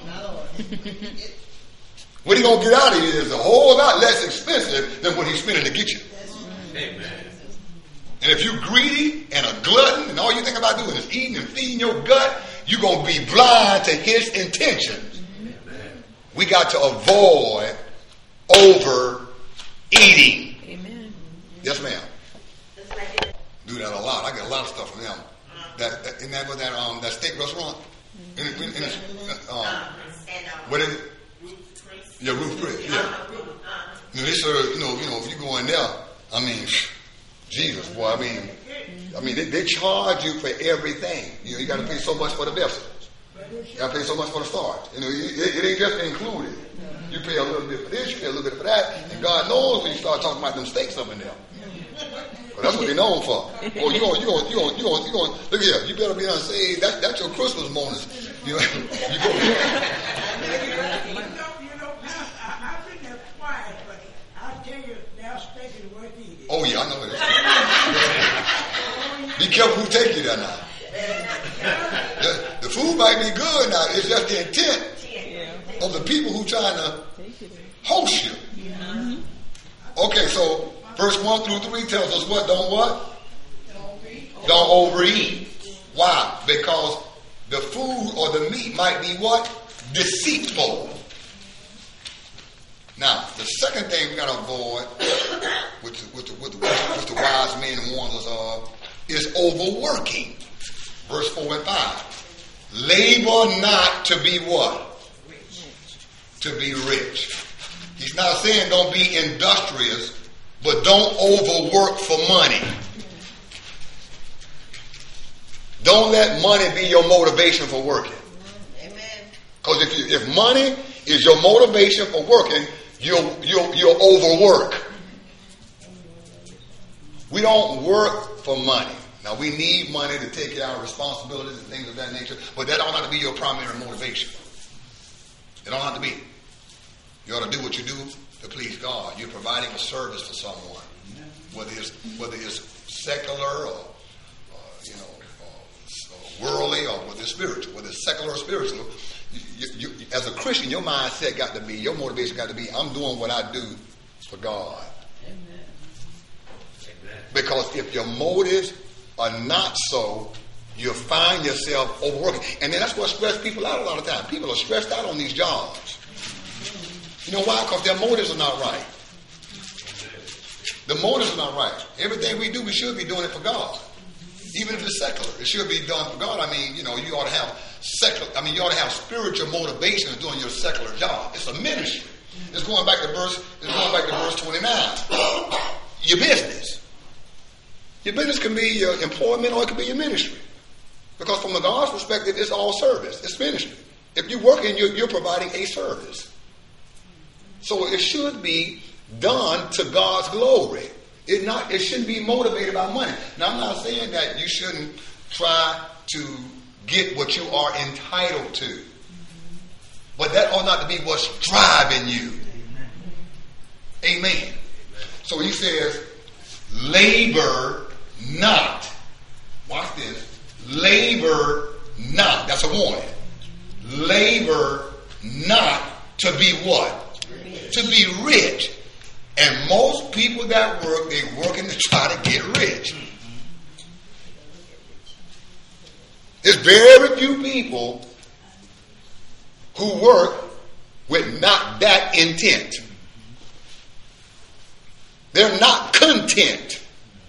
What he's going to get out of you is a whole lot less expensive than what he's spending to get you. Amen. And if you're greedy and a glutton and all you think about doing is eating and feeding your gut, you're going to be blind to his intentions. Amen. We got to avoid overeating. Amen. Yes, ma'am. Do that a lot. I get a lot of stuff from them. That, that isn't that what that um that steak restaurant? In, in, in, in, um, what is it? Yeah, Ruth Chris. Yeah. You know, they serve. You know, you know, if you go in there, I mean, Jesus, boy. I mean, I mean, they, they charge you for everything. You know, you got to pay so much for the vegetables. You got to pay so much for the starch. You know, it, it ain't just included. You pay a little bit for this, you pay a little bit for that, and God knows when you start talking about them steaks up in there. But that's what they're known for. Oh, you going, you going, you going, you going, you going. Look here, you better be unsaved. That, that's your Christmas bonus. You know, you go. You know, you know, Pastor, I, I've been there twice, but I'll tell you, their steak is worth eating. Oh yeah, I know it is. Be careful who take you there now. The, the food might be good now. It's just the intent of the people who trying to host you. Okay, so verse one through three tells us what? Don't what? Don't overeat. Why? Because the food or the meat might be what? Deceitful. Now, the second thing we got to avoid, which, which, which, which the wise men warns us of, is overworking. Verse four and five. Labor not to be what? To be rich. He's not saying don't be industrious, but don't overwork for money. Don't let money be your motivation for working. Because if you, if money is your motivation for working, you'll you'll you'll overwork. We don't work for money. Now we need money to take care of our responsibilities and things of that nature, but that don't have to be your primary motivation. It don't have to be. You ought to do what you do to please God. You're providing a service for someone, whether it's whether it's secular or uh, you know or, or worldly, or whether it's spiritual, whether it's secular or spiritual. You, you, you, as a Christian, your mindset got to be, your motivation got to be, I'm doing what I do for God. Amen. Because if your motives are not so, you'll find yourself overworking. And then that's what stresses people out a lot of times. People are stressed out on these jobs. You know why? Because their motives are not right. The motives are not right. Everything we do, we should be doing it for God. Even if it's secular, it should be done for God. I mean, you know, you ought to have secular, I mean, you ought to have spiritual motivation of doing your secular job. It's a ministry. It's going back to verse, it's going back to verse twenty-nine. Your business. Your business can be your employment or it can be your ministry. Because from the God's perspective, it's all service. It's ministry. If you're working, you're, you're providing a service. So it should be done to God's glory. It not. It shouldn't be motivated by money. Now, I'm not saying that you shouldn't try to get what you are entitled to. But that ought not to be what's driving you. Amen. Amen. So he says, labor not. Watch this. Labor not. That's a warning. Labor not to be what? Rich. To be rich. And most people that work, they're working to try to get rich. There's very few people who work with not that intent. They're not content.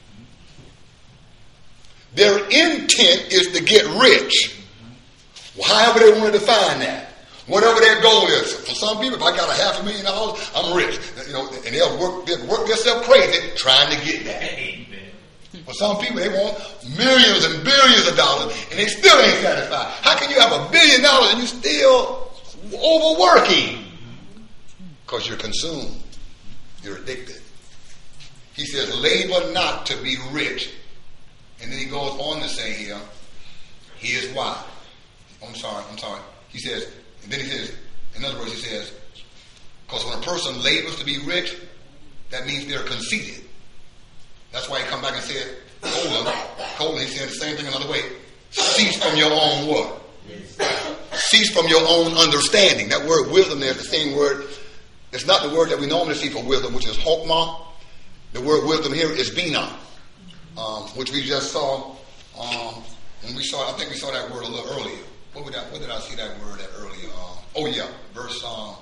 Their intent is to get rich. However they want to define that. Whatever their goal is. For some people, if I got a half a million dollars, I'm rich. You know, and they'll work, they'll work themselves crazy trying to get that. Amen. For some people, they want millions and billions of dollars, and they still ain't satisfied. How can you have a billion dollars and you still overworking? Because you're consumed. You're addicted. He says, labor not to be rich. And then he goes on to say here, here's why. I'm sorry, I'm sorry. He says, and then he says, in other words, he says, because when a person labors to be rich, that means they're conceited. That's why he come back and said, colon, colon, he said the same thing another way. Cease from your own what? Cease from your own understanding. That word wisdom there is the same word. It's not the word that we normally see for wisdom, which is hokmah. The word wisdom here is binah, um, which we just saw um, when we saw, I think we saw that word a little earlier. What would I, what did I see that word at earlier? Um, oh yeah, verse um,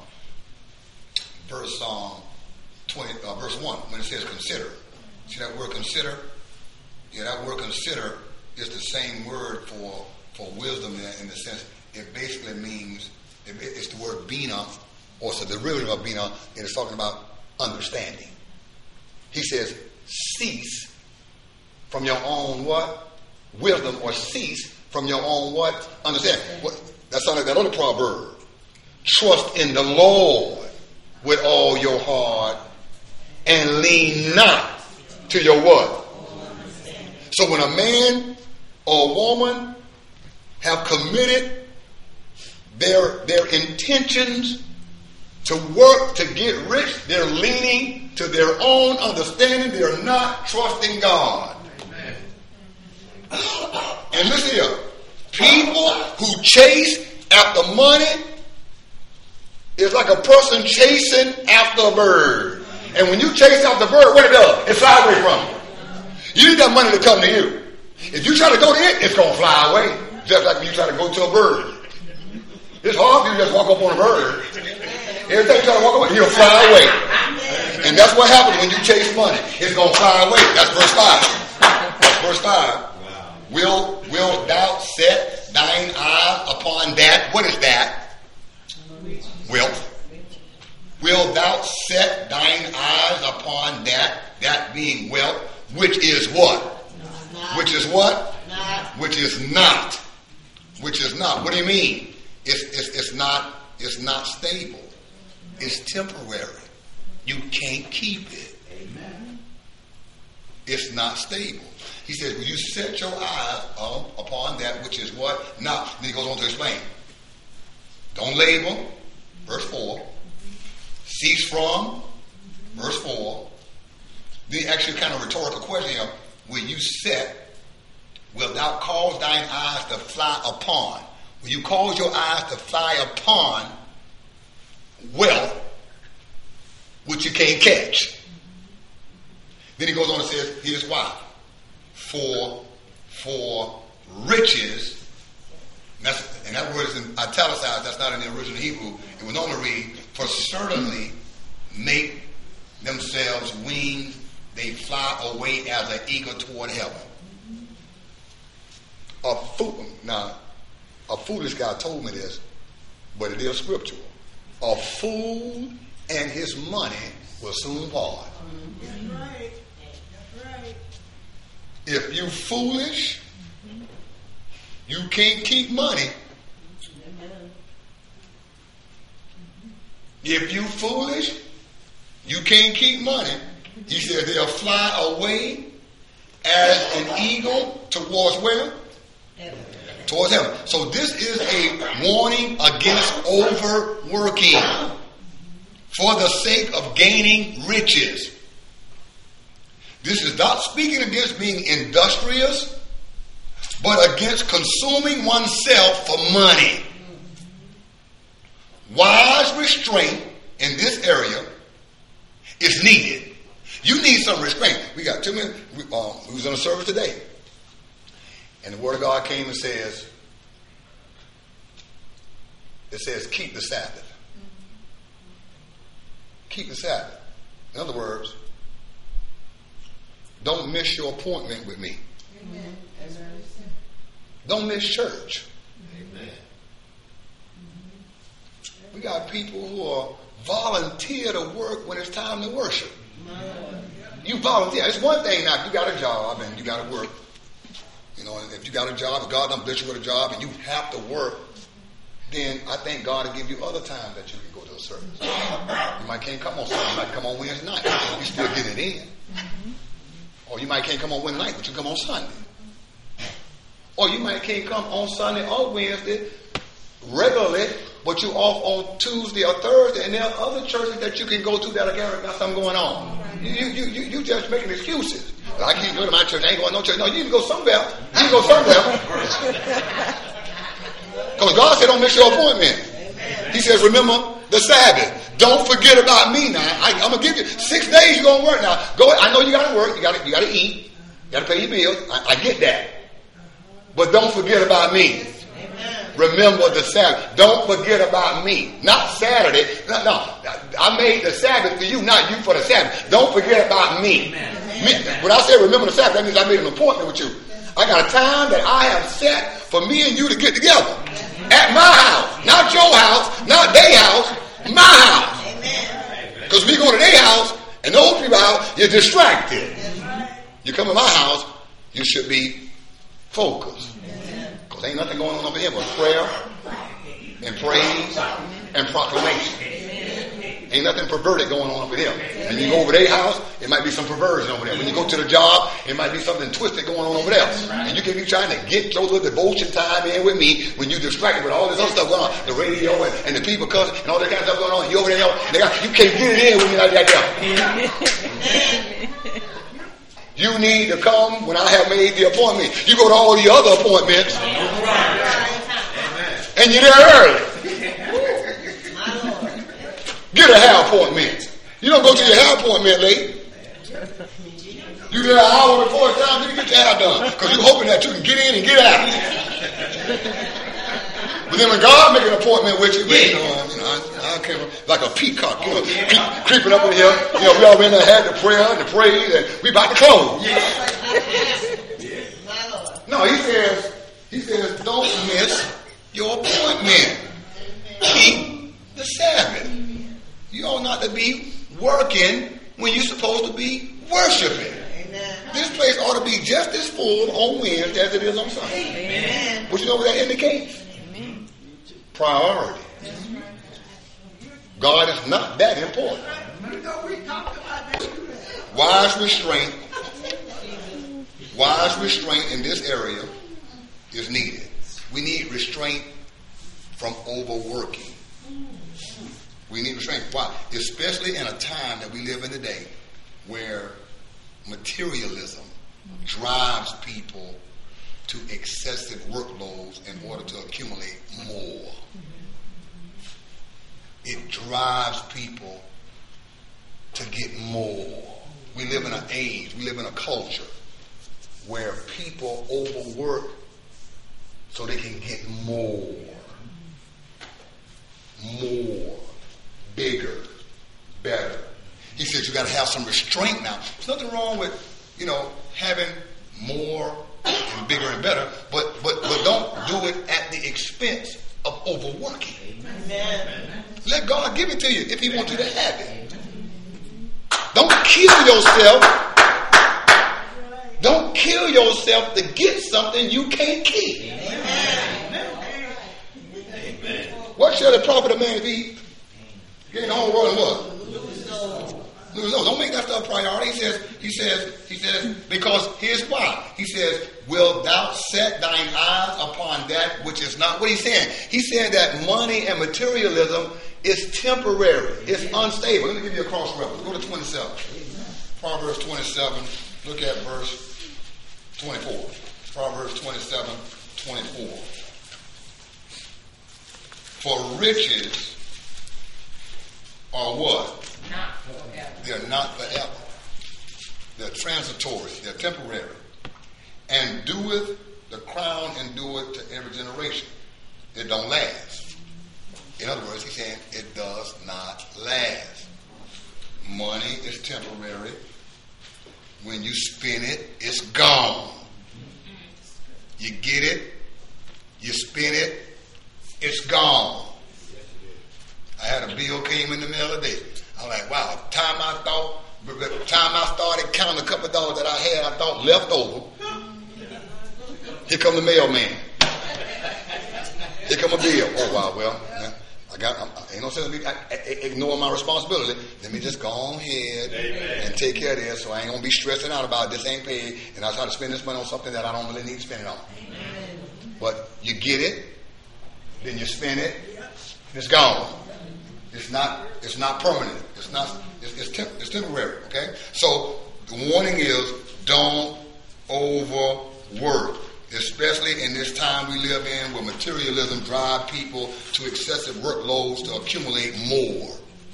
verse um, twenty, uh, verse one, when it says consider. See that word consider? Yeah, that word consider is the same word for for wisdom in, in the sense it basically means it, it's the word bina, or it's a derivative of bina, and it's talking about understanding. He says, cease from your own what? Wisdom, or cease from your own what? Understand. What? That sounds like that other proverb. Trust in the Lord with all your heart and lean not to your what? So when a man or a woman have committed their, their intentions to work to get rich, they're leaning to their own understanding. They're not trusting God. Amen. And listen here, people who chase after money is like a person chasing after a bird. And when you chase after a bird, what it does? It flies away from you. You need that money to come to you. If you try to go to it, it's going to fly away. Just like when you try to go to a bird. It's hard for you to just walk up on a bird. Every time you try to walk away, he'll fly away. And that's what happens when you chase money. It's going to fly away. That's verse five. That's verse five. Wow. Will, will thou set thine eyes upon that? What is that? Wealth. Will thou set thine eyes upon that? That being wealth, which is what? Not. Which is what? Not. Which is not. Which is not. What do you mean? It's, it's, it's not, it's not stable. It's temporary. You can't keep it. Amen. It's not stable. He says, will you set your eyes um, upon that which is what? Not. Then he goes on to explain. Don't label. Verse four. Cease from. Verse four. Then actually kind of rhetorical question here. Will you set? Will thou cause thine eyes to fly upon? Will you cause your eyes to fly upon wealth which you can't catch? Then he goes on and says, here's why. For, for riches, and, that's, and that word is in italicized, that's not in the original Hebrew. It would normally read, for certainly make themselves wings, they fly away as an eagle toward heaven. A fool, now, a foolish guy told me this, but it is scriptural. A fool and his money will soon part. That's right. That's right. If you foolish, you can't keep money. If you foolish, you can't keep money. He said they'll fly away as an eagle towards where? Towards heaven. So this is a warning against overworking for the sake of gaining riches. This is not speaking against being industrious, but against consuming oneself for money. Wise restraint in this area is needed. You need some restraint. We got two men. We, um, we was in a service today, and the Word of God came and says, it says, keep the Sabbath. Keep the Sabbath. In other words, don't miss your appointment with me. Amen. Don't miss church. Amen. We got people who are volunteer to work when it's time to worship. You volunteer. It's one thing now, if you got a job and you got to work. You know, and if you got a job, if God done bless you with a job and you have to work, then I think God will give you other times that you can go to a service. You might can't come on Sunday, you might come on Wednesday night. You still get it in. Or you might can't come on Wednesday night, but you come on Sunday. Or you might can't come on Sunday or Wednesday regularly, but you off on Tuesday or Thursday, and there are other churches that you can go to that are got something going on. You, you, you, you just making excuses. I can't go to my church, I ain't going to no church. No, you need to go somewhere. You need to go somewhere. Because God said don't miss your appointment. He says remember the Sabbath. Don't forget about me now. I, I'm going to give you six days you're going to work now. Go. I know you got to work. You got to you got to eat. You got to pay your bills. I, I get that. But don't forget about me. Remember the Sabbath. Don't forget about me. Not Saturday. No, no. I made the Sabbath for you, not you for the Sabbath. Don't forget about me. me. When I say remember the Sabbath, that means I made an appointment with you. I got a time that I have set for me and you to get together. At my house. Not your house. Not their house. My house. Because we go to their house and those people's house, you're distracted. You come to my house, you should be focused. Because ain't nothing going on over here but prayer and praise and proclamation. Ain't nothing perverted going on over here. When you go over their house, it might be some perversion over there. When you go to the job, it might be something twisted going on over there. And you can be trying to get your little devotion time in with me when you're distracted with all this other stuff going on. The radio and, and the people cussing and all that kind of stuff going on. You over there, and they got, you can't get it in with me like that there. You need to come when I have made the appointment. You go to all the other appointments, and you're there early. Get a hair appointment. You don't go to your hair appointment late. You there an hour before it's time to get your hair done. Because you're hoping that you can get in and get out. But then when God make an appointment with you, you know, you know I, I came like a peacock, you know, peep, creeping up in here. You know, we all in there had the prayer and the praise, and we about to close. No, he says, he says, don't miss your appointment. Keep the Sabbath. You ought not to be working when you're supposed to be worshiping. Amen. This place ought to be just as full on Wednesday as it is on Sunday. Amen. But you know what that indicates? Amen. Priority. Amen. God is not that important. Wise restraint, wise restraint in this area is needed. We need restraint from overworking. We need restraint. Why? Especially in a time that we live in today where materialism drives people to excessive workloads in order to accumulate more. It drives people to get more. We live in an age, we live in a culture where people overwork so they can get more. More. Bigger, better. He says you got to have some restraint now. There's nothing wrong with, you know, having more and bigger and better, but, but, but don't do it at the expense of overworking. Amen. Let God give it to you if he wants you to have it. Don't kill yourself. Don't kill yourself to get something you can't keep. Amen. What shall it profit a man if he gain the whole world and what? No, don't make that stuff a priority. He says, he says, he says, because here's why. He says, will thou set thine eyes upon that which is not? What he's saying? He said that money and materialism is temporary. It's unstable. Let me give you a cross reference. Go to twenty-seven. Proverbs twenty-seven. Look at verse twenty-four. Proverbs twenty-seven, twenty-four. For riches are what? Not forever. They're not forever. They're transitory. They're temporary. And doeth the crown endureth to every generation. It don't last. In other words, he's saying it does not last. Money is temporary. When you spend it, it's gone. You get it, you spend it, it's gone. I had a bill came in the mail today. I was like, wow, time I thought, by the time I started counting a couple of dollars that I had, I thought left over. Here come the mailman. Here come a bill. Oh, wow, well, I got, I'm, ain't no sense of me I, I, ignoring my responsibility. Let me just go on ahead Amen. And take care of this so I ain't going to be stressing out about this ain't paid and I try to spend this money on something that I don't really need to spend it on. Amen. But you get it, then you spend it, it's gone. It's not. It's not permanent. It's not. It's, it's, temp, it's temporary. Okay. So the warning is: don't overwork, especially in this time we live in, where materialism drives people to excessive workloads to accumulate more.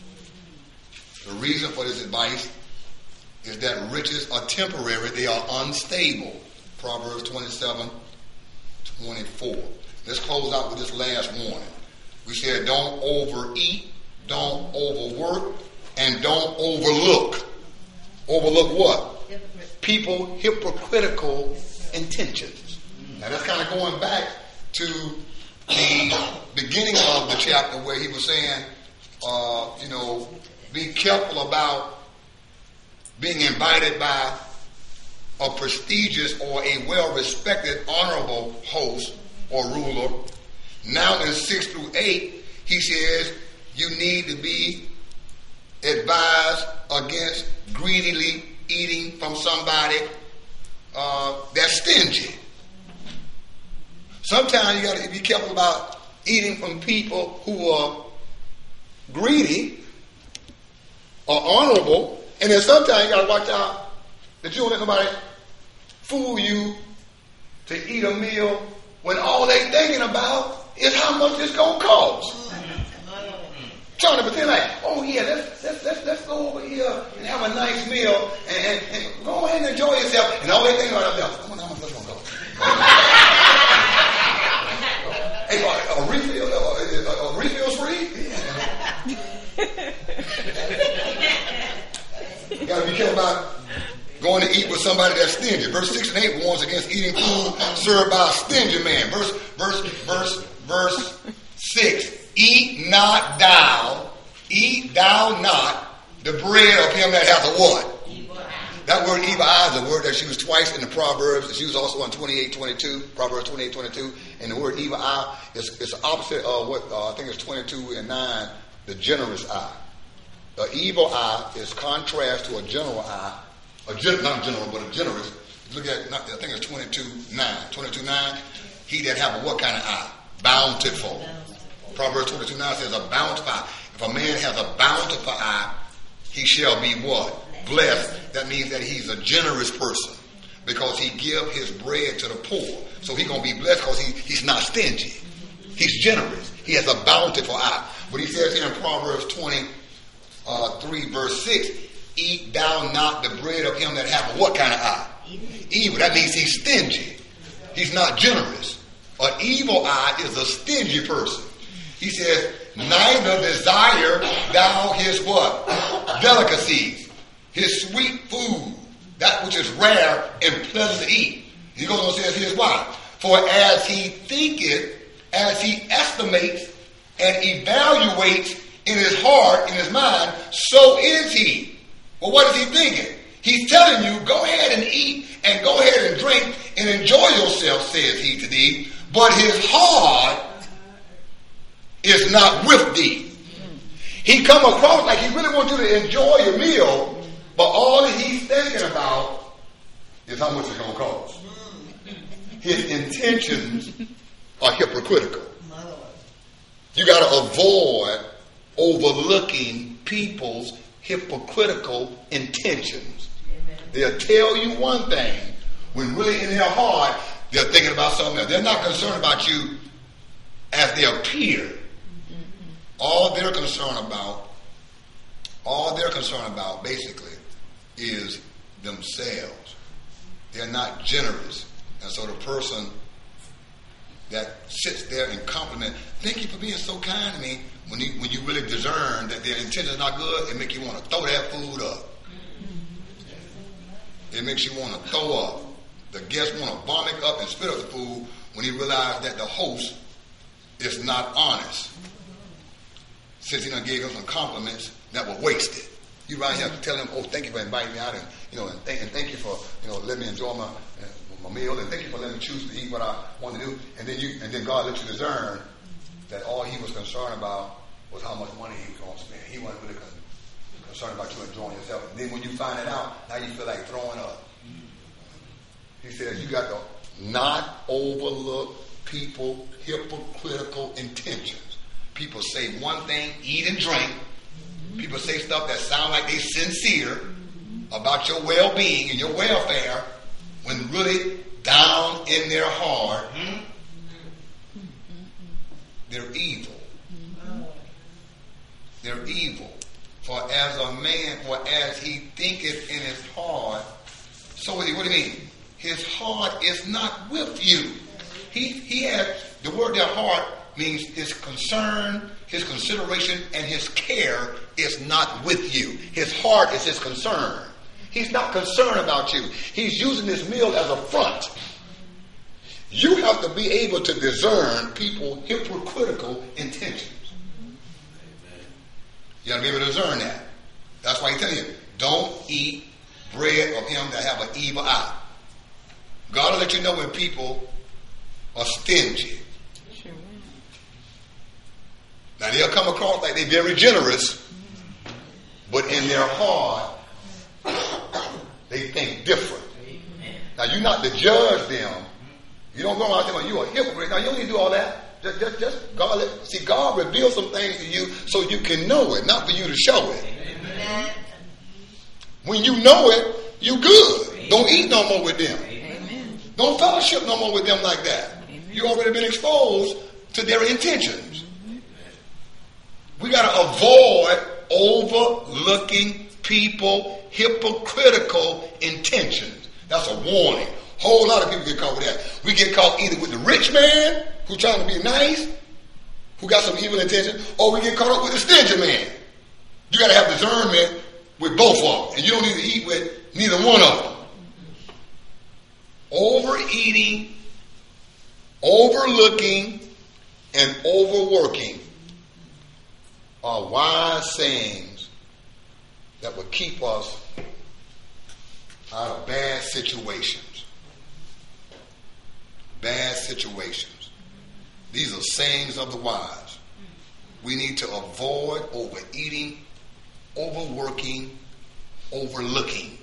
The reason for this advice is that riches are temporary; they are unstable. Proverbs twenty-seven, twenty-four. Let's close out with this last warning. We said, don't overeat. Don't overwork, and don't overlook. Overlook what? People hypocritical intentions. Now that's kind of going back to the beginning of the chapter where he was saying, uh, you know, be careful about being invited by a prestigious or a well-respected, honorable host or ruler. Now in six through eight, he says, you need to be advised against greedily eating from somebody uh, that's stingy. Sometimes you got to be careful about eating from people who are greedy or honorable, and then sometimes you got to watch out that you don't let nobody fool you to eat a meal when all they thinking about is how much it's going to cost. Trying to pretend like, oh yeah, let's, let's, let's, let's go over here and have a nice meal and, and, and go ahead and enjoy yourself. And all they think about is, I wonder how much that's going to cost. Hey, a, a refill, a, a, a refill's free? You got to be careful about going to eat with somebody that's stingy. Verse six and eight warns against eating food served by a stingy man. Verse, verse, verse, verse six. Eat not thou, eat thou not the bread of him that hath a what? Evil eye. That word evil eye is a word that's used twice in the Proverbs. It's used also in twenty-eight twenty-two, Proverbs twenty-eight twenty-two. And the word evil eye is, is opposite of what, uh, I think it's twenty-two and nine, the generous eye. The evil eye is contrast to a general eye, a gen, not general, but a generous. Look at, I think it's twenty-two nine. twenty-two nine, he that have a what kind of eye? Bountiful. Proverbs twenty-two nine says, a bountiful eye. If a man has a bountiful eye, he shall be what? Blessed. That means that he's a generous person because he give his bread to the poor. So he's going to be blessed because he, he's not stingy. He's generous. He has a bountiful eye. But he says here in Proverbs twenty-three verse six, eat thou not the bread of him that hath a what kind of eye? Evil. That means he's stingy. He's not generous. An evil eye is a stingy person. He says, neither desire thou his what? Delicacies, his sweet food, that which is rare and pleasant to eat. He goes on and says, here's why. For as he thinketh, as he estimates and evaluates in his heart, in his mind, so is he. Well, what is he thinking? He's telling you, go ahead and eat and go ahead and drink and enjoy yourself, says he to thee. But his heart is not with thee. He come across like he really wants you to enjoy your meal, but all that he's thinking about is how much it's going to cost. His intentions are hypocritical. You got to avoid overlooking people's hypocritical intentions. Amen. They'll tell you one thing when really in their heart they're thinking about something else. They're not concerned about you as they appear. Mm-hmm. All they're concerned about, all they're concerned about basically is themselves. They're not generous. And so the person that sits there and compliment, thank you for being so kind to me, when you, when you really discern that their intention is not good, it makes you want to throw that food up. It makes you want to throw up. The guest want to vomit up and spit up the food when he realizes that the host is not honest. Since he done gave him some compliments that were wasted. You right here to tell him, oh, thank you for inviting me out, and you know, and, th- and thank you for you know letting me enjoy my uh, my meal, and thank you for letting me choose to eat what I want to do. And then you, and then God let you discern that all he was concerned about was how much money he was going to spend. He wasn't really con- concerned about you enjoying yourself. And then when you find it out, now you feel like throwing up. He says you got to not overlook people hypocritical intentions. People say one thing, eat and drink. People say stuff that sound like they sincere about your well-being and your welfare, when really down in their heart, hmm, they're evil. They're evil. For as a man, or as he thinketh in his heart, so what do you mean? His heart is not with you. He he has, the word their heart means his concern, his consideration, and his care is not with you. His heart is his concern. He's not concerned about you. He's using this meal as a front. You have to be able to discern people's hypocritical intentions. You got to be able to discern that. That's why he's telling you, don't eat bread of him that have an evil eye. God will let you know when people are stingy. Sure. Now they'll come across like they're very generous, but in their heart, they think different. Now you're not to judge them. You don't go around telling them you're a hypocrite. Now you don't need to do all that. Just, just, just God. Let, see, God reveals some things to you so you can know it, not for you to show it. Amen. When you know it, you good. Amen. Don't eat no more with them. Amen. Don't fellowship no more with them like that. Amen. You already been exposed to their intentions. Mm-hmm. We got to avoid overlooking people hypocritical intentions. That's a warning. Whole lot of people get caught with that. We get caught either with the rich man who's trying to be nice, who got some evil intention, or we get caught up with the stingy man. You got to have discernment with both of them, and you don't need to eat with neither one of them. Overeating, overlooking, and overworking are wise sayings that will keep us out of bad situations. Bad situations. These are sayings of the wise. We need to avoid overeating, overworking, overlooking.